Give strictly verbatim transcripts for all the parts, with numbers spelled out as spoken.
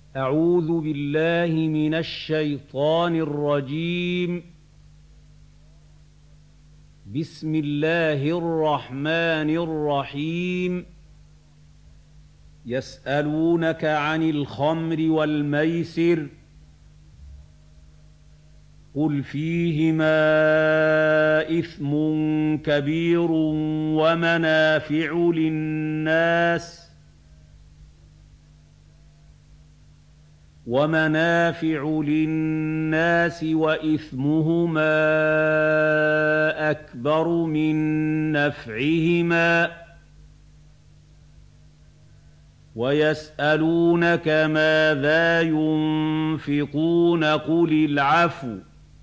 أعوذ بالله من الشيطان الرجيم. بسم الله الرحمن الرحيم. يسألونك عن الخمر والميسر قل فيهما إثم كبير ومنافع للناس ومنافع للناس وإثمهما أكبر من نفعهما ويسألونك ماذا ينفقون قل العفو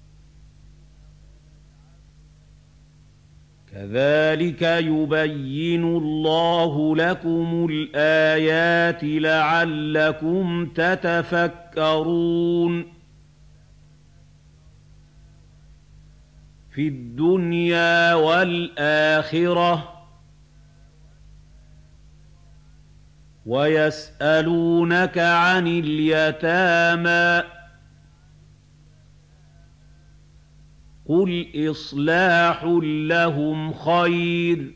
كذلك يبين الله لكم الآيات لعلكم تتفكرون. في الدنيا والآخرة. ويسألونك عن اليتامى قل إصلاح لهم خير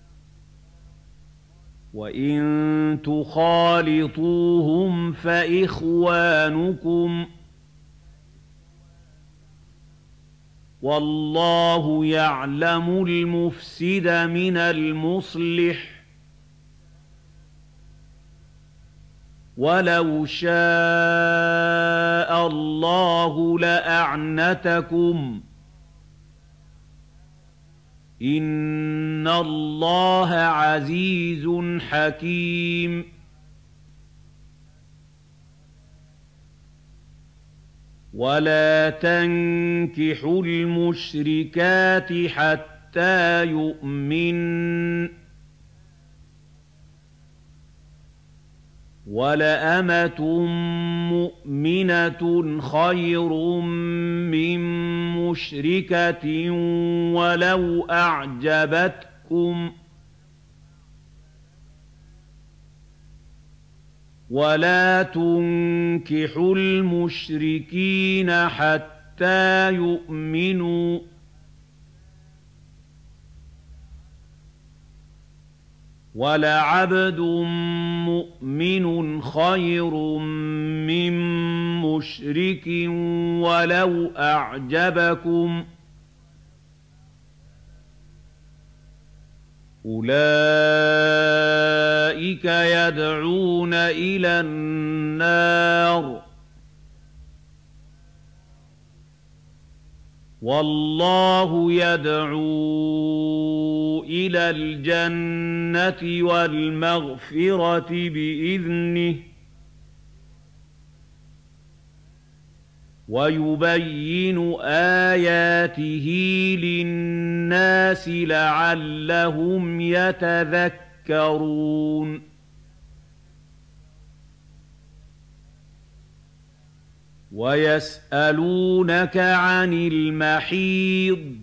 وإن تخالطوهم فإخوانكم والله يعلم المفسد من المصلح ولو شاء الله لأعنتكم إن الله عزيز حكيم. ولا تنكحوا المشركات حتى يؤمن ولأمة مؤمنة خير من مشركة ولو أعجبتكم ولا تنكحوا المشركين حتى يؤمنوا ولعبد مؤمن خير من مشرك ولو أعجبكم أولئك يدعون إلى النار والله يدعو إلى الجنة والمغفرة بإذنه ويبين آياته للناس لعلهم يتذكرون. ويسألونك عن المحيض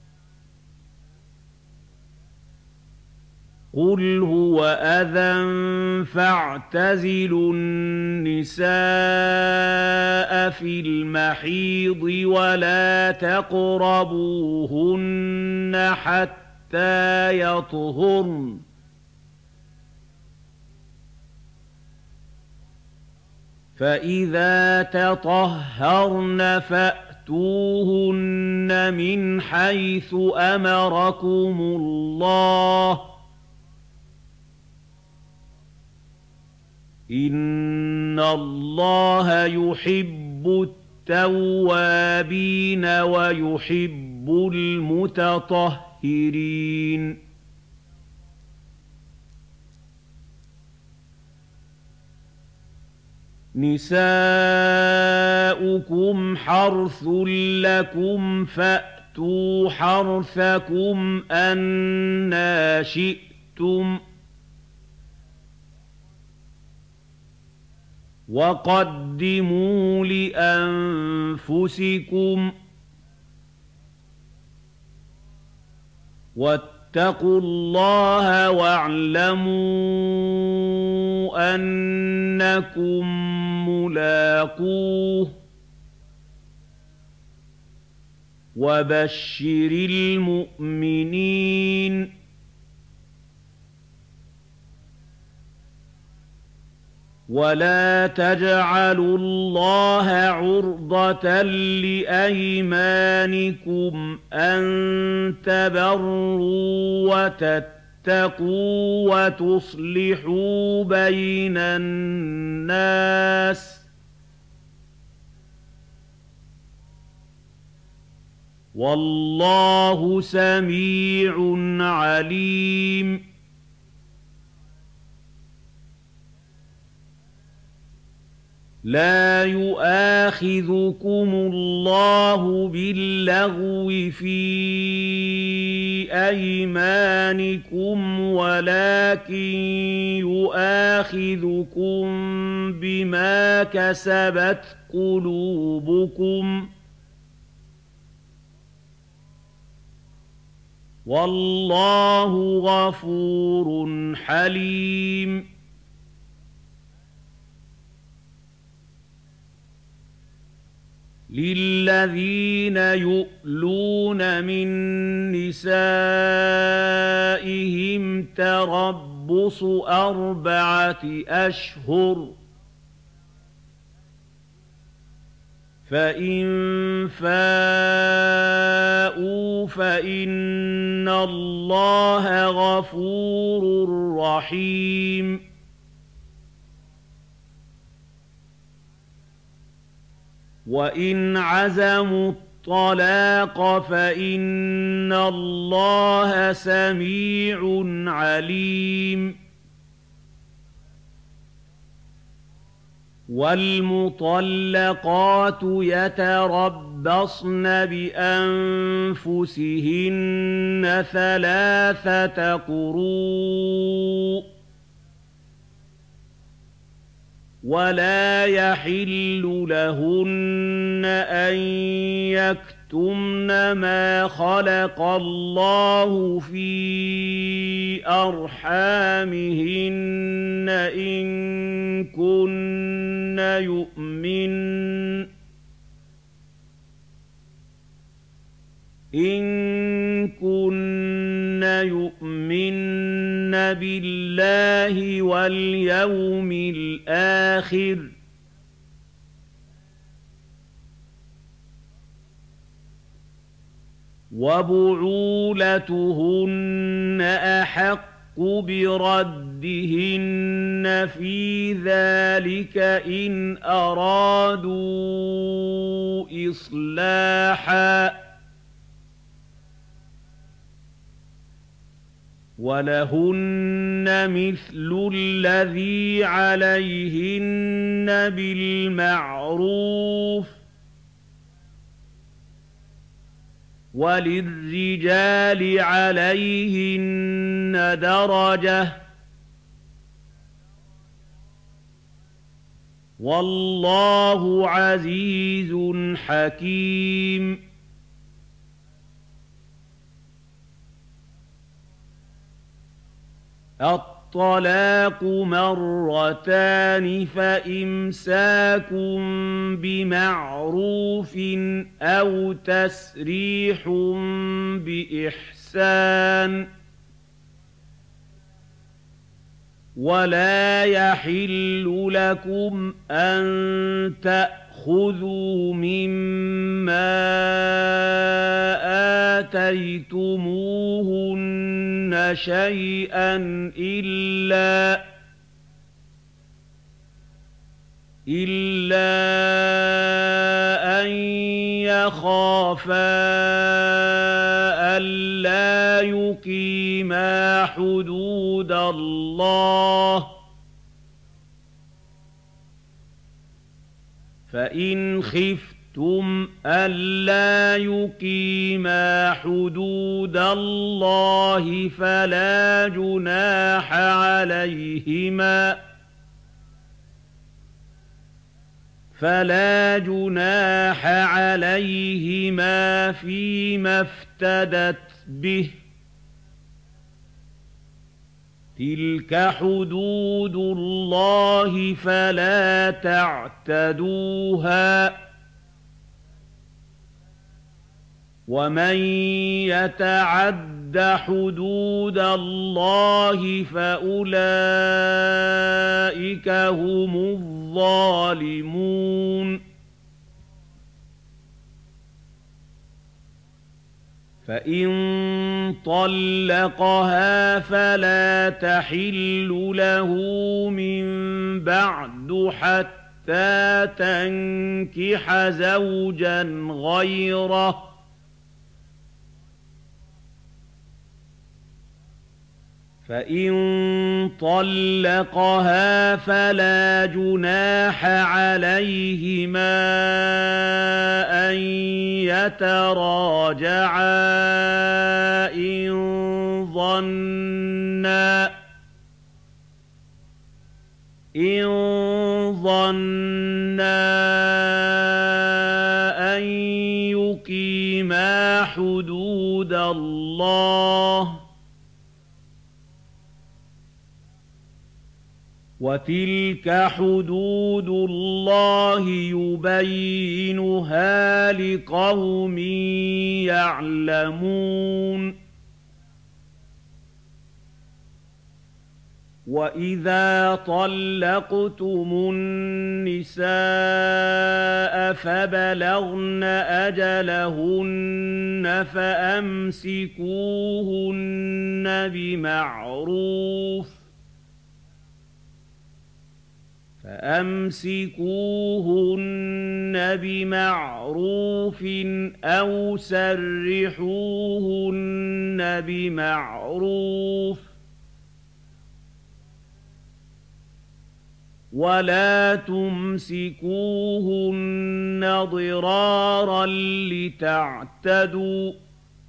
قل هو أذى فاعتزلوا النساء في المحيض ولا تقربوهن حتى يطهرن فإذا تطهرن فأتوهن من حيث أمركم الله إن الله يحب التوابين ويحب المتطهرين. نساؤكم حرث لكم فأتوا حرثكم أنى شئتم وقدموا لأنفسكم واتقوا الله واعلموا أنكم ملاقوه وبشر المؤمنين ولا تجعلوا الله عرضة لأيمانكم أن تبروا وتتقوا وتصلحوا بين الناس والله سميع عليم لا يؤاخذكم الله باللغو في أيمانكم ولكن يؤاخذكم بما كسبت قلوبكم والله غفور حليم للذين يؤلون من نسائهم تربص أربعة أشهر فإن فاءوا فإن الله غفور رحيم وإن عزموا الطلاق فإن الله سميع عليم والمطلقات يتربصن بأنفسهن ثلاثة قروء ولا يحل لهن أن يكتمن ما خلق الله في أرحامهن إن كن يؤمن إن كن يؤمن بالله واليوم الآخر وبعولتهن أحق بردهن في ذلك إن أرادوا إصلاحا ولهن مثل الذي عليهن بالمعروف وللرجال عليهن درجة والله عزيز حكيم الطلاق مرتان فإمساك بمعروف أو تسريح بإحسان ولا يحل لكم أن تأخذوا مما آتيتموهن شيئا إلا إلا أن يخافا ألا يقيما حدود الله فإن خفتم ألا يقيما حدود الله فلا جناح عليهما فلا جناح عليهما فيما افتدت به تِلْكَ حُدُودُ اللَّهِ فَلَا تَعْتَدُوهَا ۚ وَمَن يَتَعَدَّ حُدُودَ اللَّهِ فَأُولَٰئِكَ هُمُ الظَّالِمُونَ فَإِن طَلَّقَهَا فَلَا تَحِلُّ لَهُ مِن بَعْدُ حَتَّىٰ تَنكِحَ زَوْجًا غَيْرَهُ ۗ فَإِن طَلَّقَهَا فَلَا جُنَاحَ عَلَيْهِمَا أَن يَتَرَاجَعَا إِن ظَنَّا إِن ظَنَّا أَن يُقِيمَا حُدُودَ اللَّهِ ۗ وَتِلْكَ حُدُودُ اللَّهِ يُبَيِّنُهَا لِقَوْمٍ يَعْلَمُونَ وَإِذَا طَلَّقْتُمُ النِّسَاءَ فَبَلَغْنَ أَجَلَهُنَّ فَأَمْسِكُوهُنَّ بِمَعْرُوفٍ فَأَمْسِكُوهُنَّ بِمَعْرُوفٍ أَوْ سَرِّحُوهُنَّ بِمَعْرُوفٍ ۚ وَلَا تُمْسِكُوهُنَّ ضِرَارًا لِّتَعْتَدُوا ۚ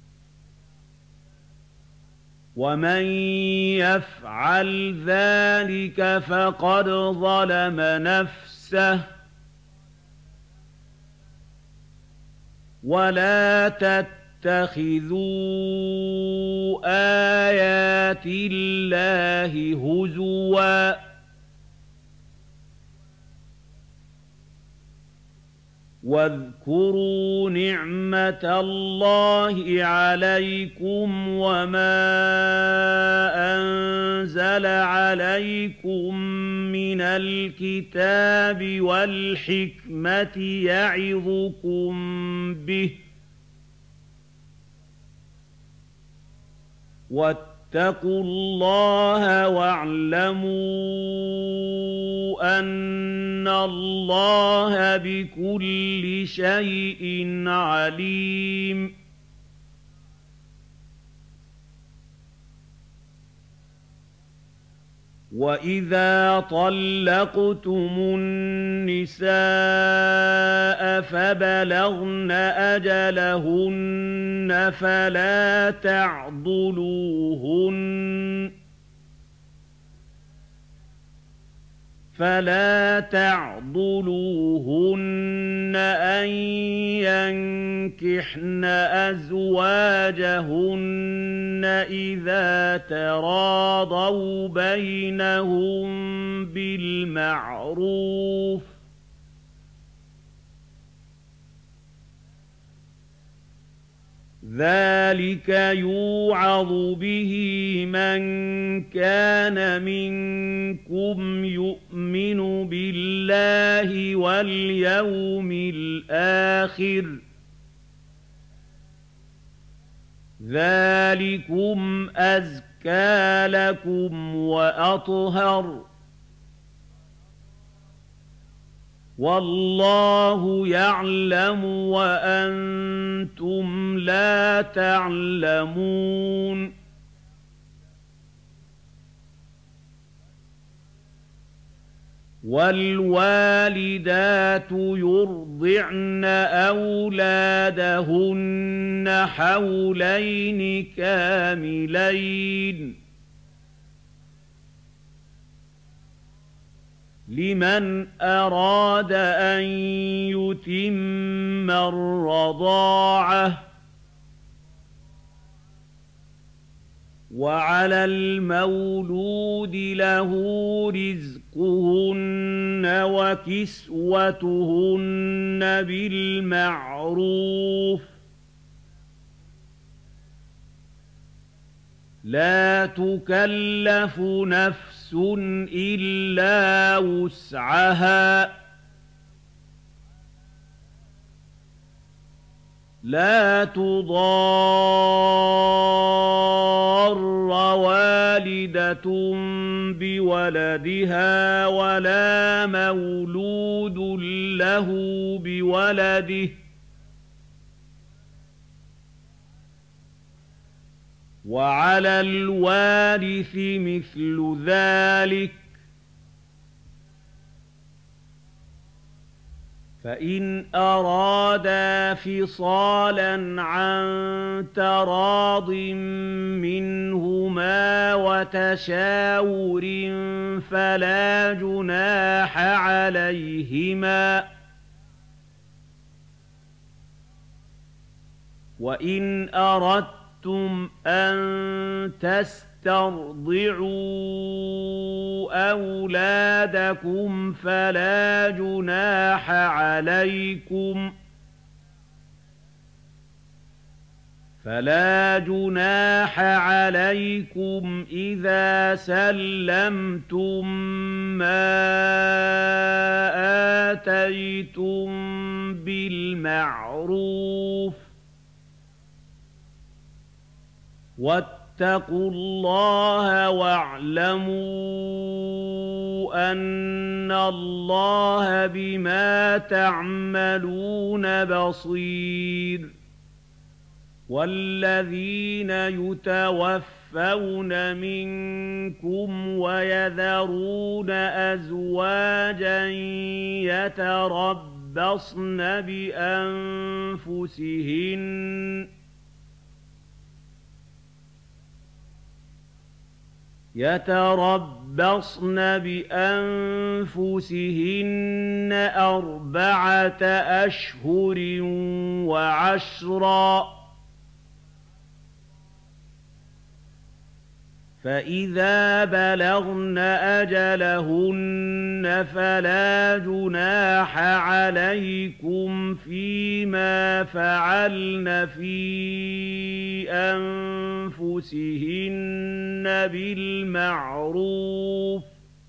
وَمَن يَفْعَلْ ذَٰلِكَ فَقَدْ ظَلَمَ نَفْسَهُ ۚ وَلَا تَتَّخِذُوا آيَاتِ اللَّهِ هُزُوًا ۚ وَاذْكُرُوا نِعْمَةَ اللَّهِ عَلَيْكُمْ وَمَا أَنزَلَ عَلَيْكُم مِّنَ الْكِتَابِ وَالْحِكْمَةِ يَعِظُكُم بِهِ ۚ وَاتَّقُوا اللَّهَ وَاعْلَمُوا أَنَّ اللَّهَ بِكُلِّ شَيْءٍ عَلِيمٌ وَإِذَا طَلَّقْتُمُ النِّسَاءَ فَبَلَغْنَ أَجَلَهُنَّ فَلَا تَعْضُلُوهُنَّ فَلَا تَعْضُلُوهُنَّ أَن يَنكِحْنَ أَزْوَاجَهُنَّ إِذَا تَرَاضَوْا بَيْنَهُم بِالْمَعْرُوفِ ۗ ذَٰلِكَ يُوعَظُ بِهِ مَن كَانَ مِنكُمْ يُؤْمِنُ بِاللَّهِ وَالْيَوْمِ الْآخِرِ ۗ ذَٰلِكُمْ أَزْكَىٰ لَكُمْ وَأَطْهَرُ ۗ وَاللَّهُ يَعْلَمُ وَأَنتُمْ لَا تَعْلَمُونَ وَالْوَالِدَاتُ يُرْضِعْنَ أَوْلَادَهُنَّ حَوْلَيْنِ كَامِلَيْنِ ۖ لِمَنْ أَرَادَ أَن يُتِمَّ الرَّضَاعَةَ ۚ وَعَلَى الْمَوْلُودِ لَهُ رِزْقُهُنَّ وَكِسْوَتُهُنَّ بِالْمَعْرُوفِ ۚ لَا تُكَلَّفُ نَفْسٌ إِلَّا وُسْعَهَا ۚ لَا تُضَارَّ وَالِدَةٌ بِوَلَدِهَا وَلَا مَوْلُودٌ لَّهُ بِوَلَدِهِ ۚ وَعَلَى الْوَارِثِ مِثْلُ ذَٰلِكَ ۗ فَإِنْ أَرَادَا فِصَالًا عَن تَرَاضٍ مِّنْهُمَا وَتَشَاوُرٍ فَلَا جُنَاحَ عَلَيْهِمَا ۗ وَإِنْ أَرَدتُّمْ أَن تَسْتَرْضِعُوا أَوْلَادَكُمْ فَلَا جُنَاحَ عَلَيْكُمْ فَلَا جُنَاحَ عَلَيْكُمْ إِذَا سَلَّمْتُم مَّا آتَيْتُم بِالْمَعْرُوفِ ۗ وَاتَّقُوا اللَّهَ وَاعْلَمُوا أَنَّ اللَّهَ بِمَا تَعْمَلُونَ بَصِيرٌ. وَالَّذِينَ يُتَوَفَّوْنَ مِنكُمْ وَيَذَرُونَ أَزْوَاجًا يَتَرَبَّصْنَ بِأَنفُسِهِنَّ يتربصن بأنفسهن أربعة أشهر وعشرا، فإذا بلغن أجلهن فلا جناح عليكم فيما فعلن في أنفسهن بالمعروف،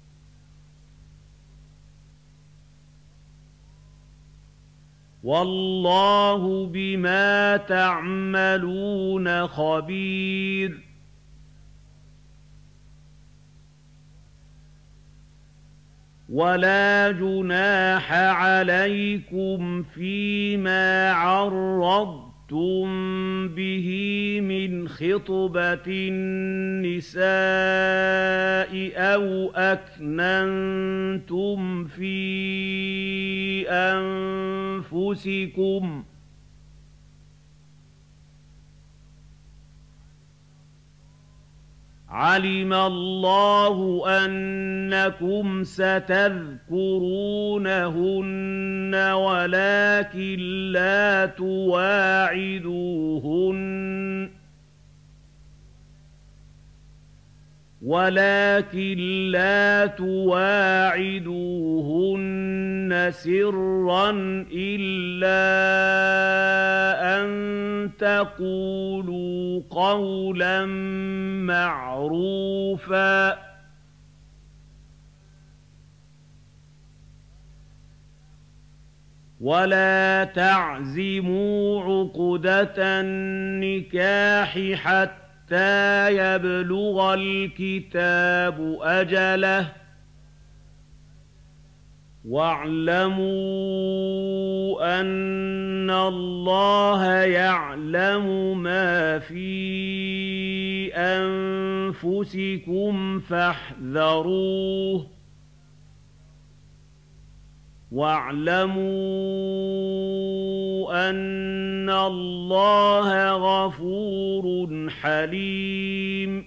والله بما تعملون خبير. ولا جناح عليكم فيما عرضتم به من خطبة النساء أو أكننتم في أنفسكم، علم الله أنكم ستذكرونهن ولكن لا تواعدوهن ولكن لا تواعدوهن سرا إلا أن تقولوا قولا معروفا، ولا تعزموا عقدة النكاح حتى حتى يبلغ الكتاب أجله، واعلموا أن الله يعلم ما في أنفسكم فاحذروه، واعلموا أن الله غفور حليم.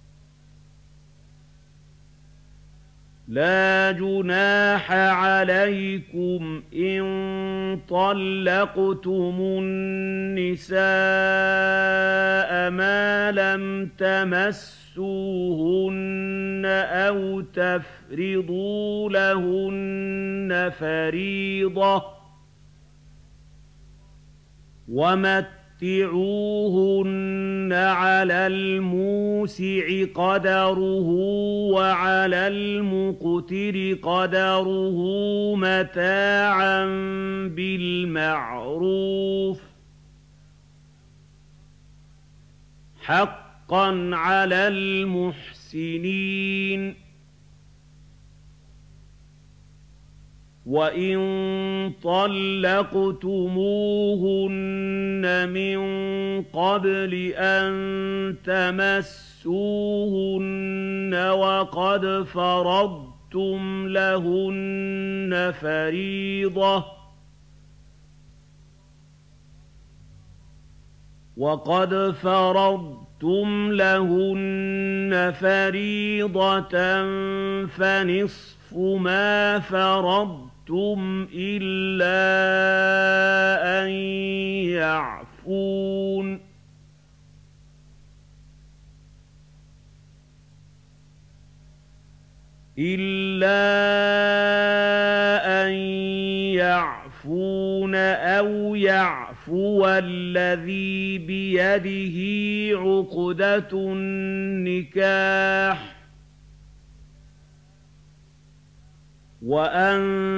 لا جناح عليكم إن طلقتم النساء ما لم تمسوهن تَمَسُّوهُنَّ أَوْ تَفْرِضُوا لَهُنَّ فَرِيضَةً وَمَتِّعُوهُنَّ عَلَى الْمُوسِعِ قَدَرُهُ وَعَلَى الْمُقْتِرِ قَدَرُهُ مَتَاعًا بِالْمَعْرُوفِ ۖ حَقًّا عَلَى الْمُحْسِنِينَ. وَإِن طَلَّقْتُمُوهُنَّ مِن قَبْلِ أَن تَمَسُّوهُنَّ وَقَدْ فَرَضْتُمْ لَهُنَّ فَرِيضَةً وَقَدْ فَرَضْتُمْ لَهُنَّ فَرِيضَةً فَنِصْفُ مَا فَرَضْتُمْ إِلَّا أَن يَعْفُونَ إِلَّا أَن يَعْفُونَ أَوْ يَعْفُوَ الَّذِي بِيَدِهِ عُقْدَةُ النِّكَاحِ وَأَن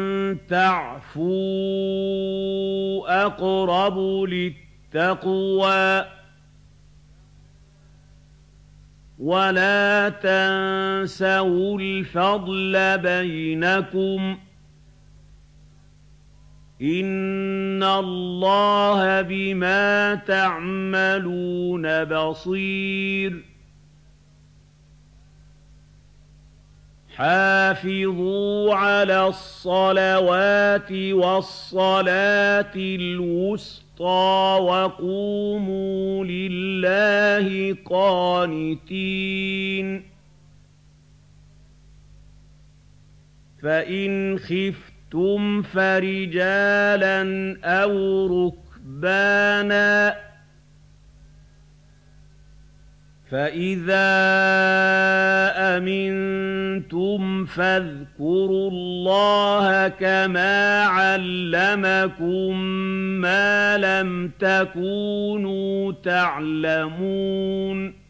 تَعْفُوا أَقْرَبُ لِلتَّقْوَىٰ ۖ وَلَا تَنسَوُا الْفَضْلَ بَيْنَكُمْ ۚ إِنَّ اللَّهَ بِمَا تَعْمَلُونَ بَصِيرٌ. حَافِظُوا عَلَى الصَّلَوَاتِ وَالصَّلَاةِ الْوُسْطَىٰ وَقُومُوا لِلَّهِ قَانِتِينَ. فَإِنْ خِفْتُمْ فَرِجَالًا أَوْ رُكْبَانًا ۖ فَإِذَا أَمِنتُمْ فَاذْكُرُوا اللَّهَ كَمَا عَلَّمَكُم مَّا لَمْ تَكُونُوا تَعْلَمُونَ.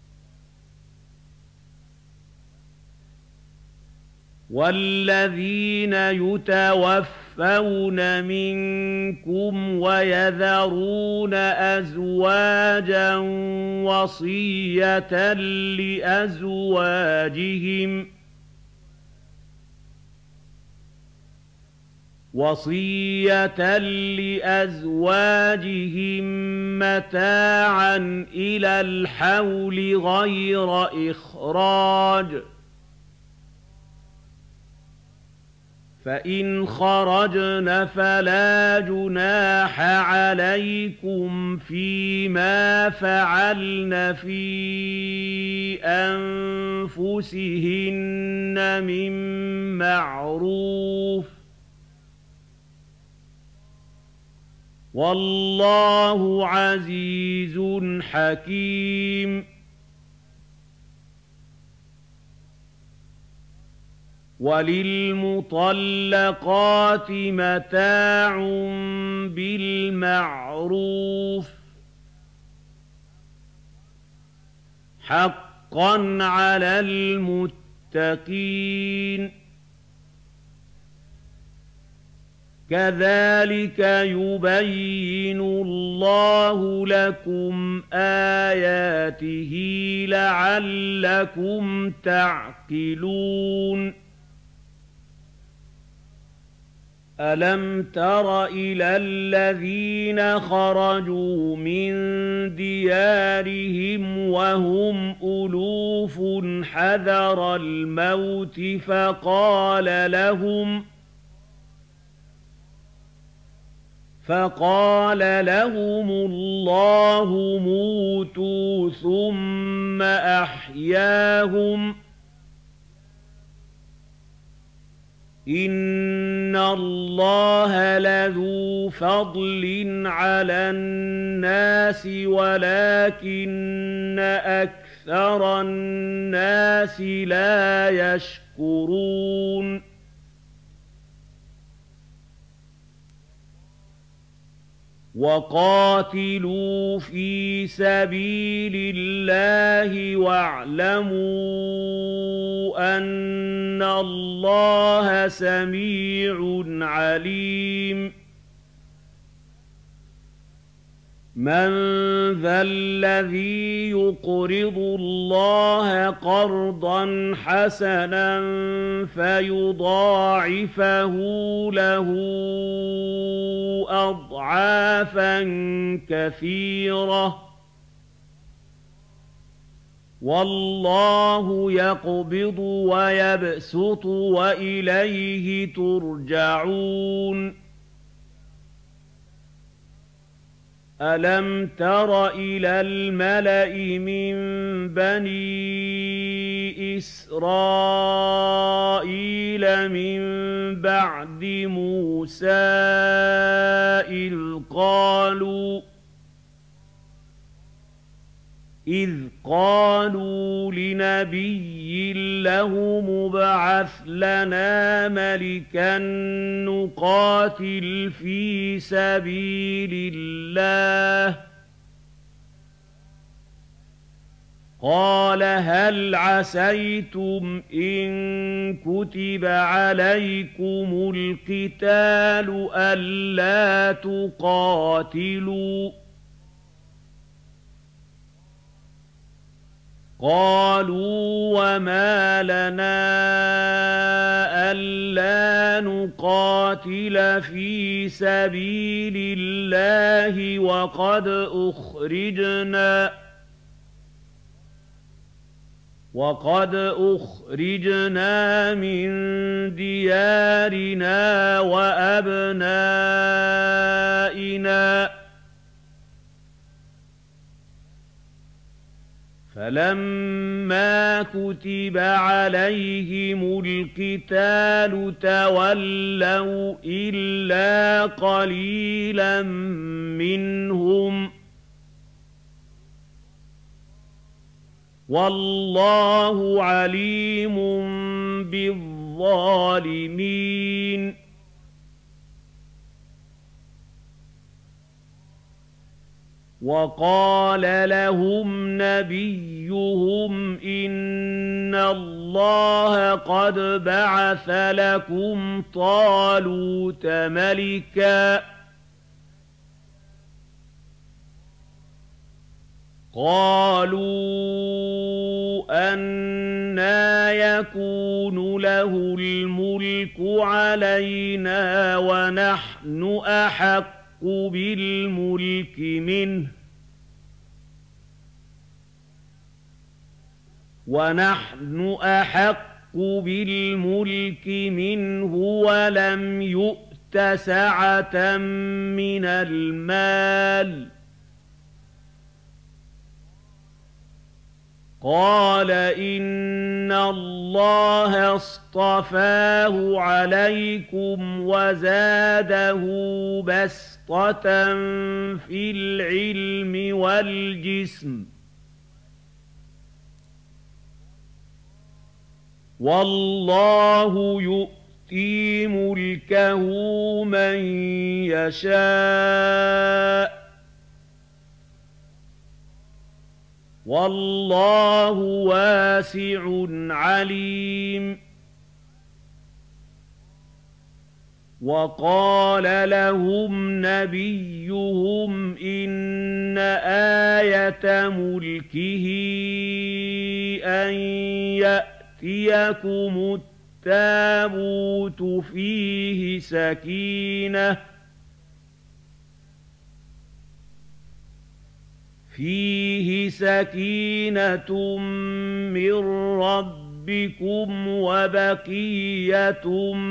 وَالَّذِينَ يُتَوَفَّوْنَ مِنكُمْ وَيَذَرُونَ أَزْوَاجًا وَصِيَّةً لِّأَزْوَاجِهِمْ وَصِيَّةً لِّأَزْوَاجِهِم مَّتَاعًا إِلَى الْحَوْلِ غَيْرَ إِخْرَاجٍ ۚ فَإِنْ خَرَجْنَ فَلَا جُنَاحَ عَلَيْكُمْ فِيمَا فَعَلْنَ فِي أَنفُسِهِنَّ مِن مَّعْرُوفٍ ۗ وَاللَّهُ عَزِيزٌ حَكِيمٌ. وَلِلْمُطَلَّقَاتِ مَتَاعٌ بِالْمَعْرُوفِ ۖ حَقًّا عَلَى الْمُتَّقِينَ. كَذَٰلِكَ يُبَيِّنُ اللَّهُ لَكُمْ آيَاتِهِ لَعَلَّكُمْ تَعْقِلُونَ. أَلَمْ تَرَ إِلَى الَّذِينَ خَرَجُوا مِن دِيَارِهِمْ وَهُمْ أُلُوفٌ حَذَرَ الْمَوْتِ فَقَالَ لَهُمُ فَقَالَ لَهُمُ اللَّهُ مُوتُوا ثُمَّ أَحْيَاهُمْ ۚ إِنَّ اللَّهَ لَذُو فَضْلٍ عَلَى النَّاسِ وَلَٰكِنَّ أَكْثَرَ أَكْثَرَ النَّاسِ لَا يَشْكُرُونَ وَقَاتِلُوا فِي سَبِيلِ اللَّهِ وَاعْلَمُوا أَنَّ اللَّهَ سَمِيعٌ عَلِيمٌ مَّن ذَا الَّذِي يُقْرِضُ اللَّهَ قَرْضًا حَسَنًا فَيُضَاعِفَهُ لَهُ أَضْعَافًا كَثِيرَةً ۚ وَاللَّهُ يَقْبِضُ وَيَبْسُطُ وَإِلَيْهِ تُرْجَعُونَ أَلَمْ تَرَ إِلَى الْمَلَإِ مِن بَنِي إِسْرَائِيلَ مِن بَعْدِ مُوسَىٰ إِذْ قَالُوا إذ قالوا لنبي له ابْعَثْ لنا ملكا نقاتل في سبيل الله قال هل عسيتم إن كتب عليكم القتال ألا تقاتلوا قالوا وما لنا ألا نقاتل في سبيل الله وقد أخرجنا وقد أخرجنا من ديارنا وأبنائنا فَلَمَّا كُتِبَ عَلَيْهِمُ الْقِتَالُ تَوَلَّوْا إِلَّا قَلِيلًا مِّنْهُمْ ۗ وَاللَّهُ عَلِيمٌ بِالظَّالِمِينَ وَقَالَ لَهُمْ نَبِيُّهُمْ إِنَّ اللَّهَ قَدْ بَعَثَ لَكُمْ طَالُوتَ مَلِكًا ۚ قَالُوا أَنَّىٰ يَكُونُ لَهُ الْمُلْكُ عَلَيْنَا وَنَحْنُ أَحَقُّ بِالْمُلْكِ مِنْهُ وَنَحْنُ أَحَقُّ بِالْمُلْكِ مِنْهُ وَلَمْ يُؤْتَ سَعَةً مِّنَ الْمَالِ ۚ قَالَ إِنَّ اللَّهَ اصْطَفَاهُ عَلَيْكُمْ وَزَادَهُ بَسْطَةً فِي الْعِلْمِ وَالْجِسْمِ ۖ وَاللَّهُ يُؤْتِي مُلْكَهُ مَن يَشَاءُ ۚ وَاللَّهُ وَاسِعٌ عَلِيمٌ وَقَالَ لَهُمْ نَبِيُّهُمْ إِنَّ آيَةَ مُلْكِهِ أَن يَأْتِيَكُمُ التَّابُوتُ فِيهِ سَكِينَةٌ فِيهِ سَكِينَةٌ مِّن رَّبِّكُمْ وَبَقِيَّةٌ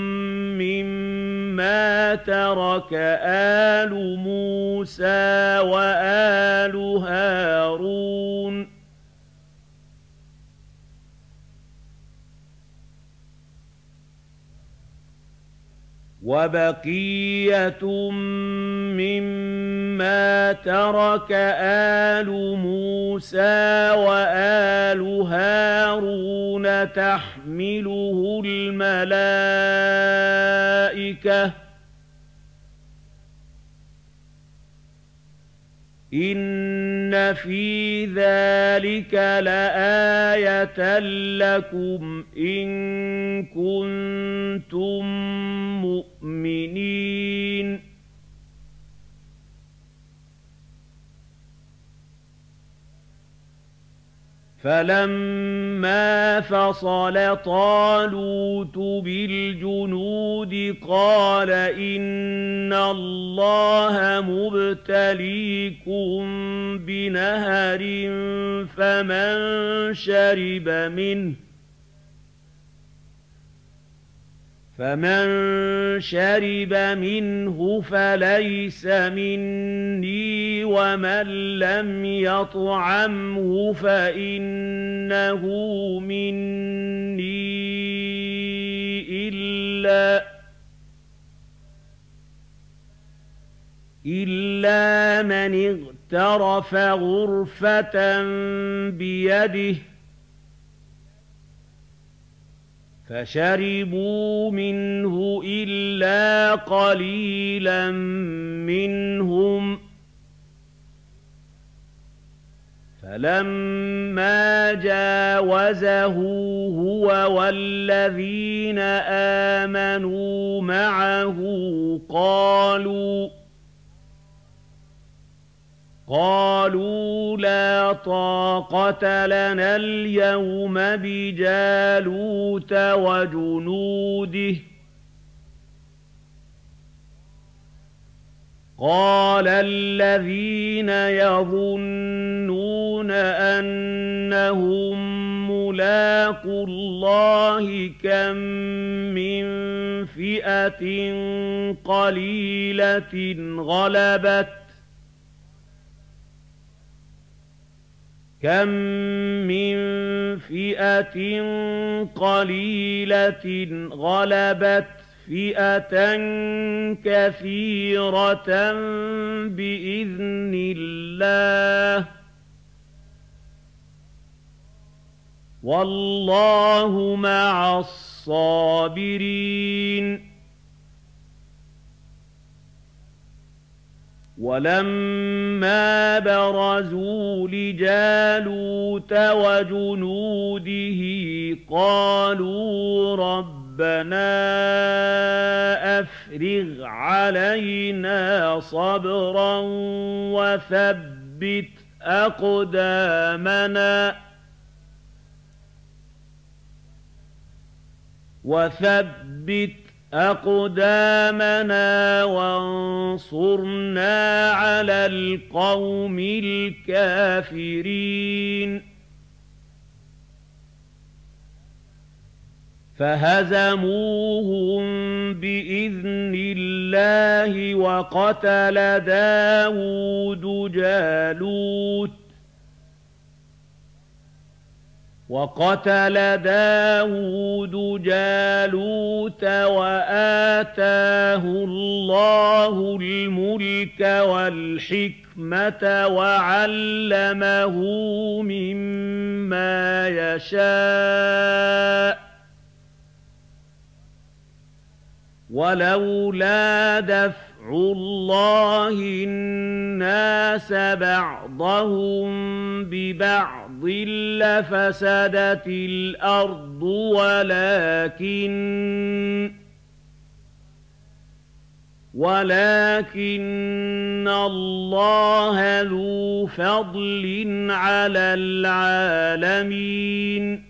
مِّمَّا تَرَكَ آلُ مُوسَىٰ وَآلُ هَارُونَ وَبَقِيَّةٌ مِّمَّا مِّمَّا تَرَكَ آلُ مُوسَىٰ وَآلُ هَارُونَ تَحْمِلُهُ الْمَلَائِكَةُ ۚ إِنَّ فِي ذَٰلِكَ لَآيَةً لَّكُمْ إِن كُنتُم مُّؤْمِنِينَ فَلَمَّا فَصَلَ طَالُوتُ بِالْجُنُودِ قَالَ إِنَّ اللَّهَ مُبْتَلِيكُم بِنَهَرٍ فَمَن شَرِبَ مِنْهُ فَمَن شَرِبَ مِنْهُ فَلَيْسَ مِنِّي وَمَن لَّمْ يَطْعَمْهُ فَإِنَّهُ مِنِّي إِلَّا إِلَّا مَنِ اغْتَرَفَ غُرْفَةً بِيَدِهِ فَشَرِبُوا مِنْهُ إِلَّا قَلِيلًا مِّنْهُمْ ۚ فَلَمَّا جَاوَزَهُ هُوَ وَالَّذِينَ آمَنُوا مَعَهُ قَالُوا قَالُوا لَا طَاقَةَ لَنَا الْيَوْمَ بِجَالُوتَ وَجُنُودِهِ ۚ قَالَ الَّذِينَ يَظُنُّونَ أَنَّهُم مُّلَاقُو اللَّهِ كَم مِّن فِئَةٍ قَلِيلَةٍ غَلَبَتْ كَم مِّن فِئَةٍ قَلِيلَةٍ غَلَبَتْ فِئَةً كَثِيرَةً بِإِذْنِ اللَّهِ ۗ وَاللَّهُ مَعَ الصَّابِرِينَ وَلَمَّا بَرَزُوا لِجَالُوتَ وَجُنُودِهِ قَالُوا رَبَّنَا أَفْرِغْ عَلَيْنَا صَبْرًا وَثَبِّتْ أَقْدَامَنَا وَثَبِّتْ أَقْدَامَنَا وَانصُرْنَا عَلَى الْقَوْمِ الْكَافِرِينَ فَهَزَمُوهُم بِإِذْنِ اللَّهِ وَقَتَلَ دَاوُودُ جَالُوتَ وَقَتَلَ دَاوُودُ جَالُوتَ وَآتَاهُ اللَّهُ الْمُلْكَ وَالْحِكْمَةَ وَعَلَّمَهُ مِمَّا يَشَاءُ ۗ وَلَوْلَا دَفْعُ اللَّهِ النَّاسَ بَعْضَهُم بِبَعْضٍ لَّفَسَدَتِ الْأَرْضُ وَلَٰكِنَّ وَلَٰكِنَّ اللَّهَ ذُو فَضْلٍ عَلَى الْعَالَمِينَ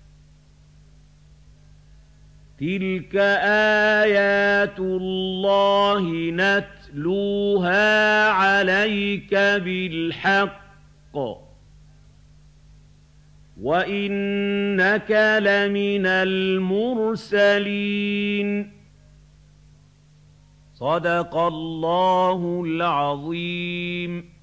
تِلْكَ آيَاتُ اللَّهِ نَتْلُوهَا عَلَيْكَ بِالْحَقِّ ۚ وَإِنَّكَ لَمِنَ الْمُرْسَلِينَ. صَدَقَ اللَّهُ الْعَظِيمُ.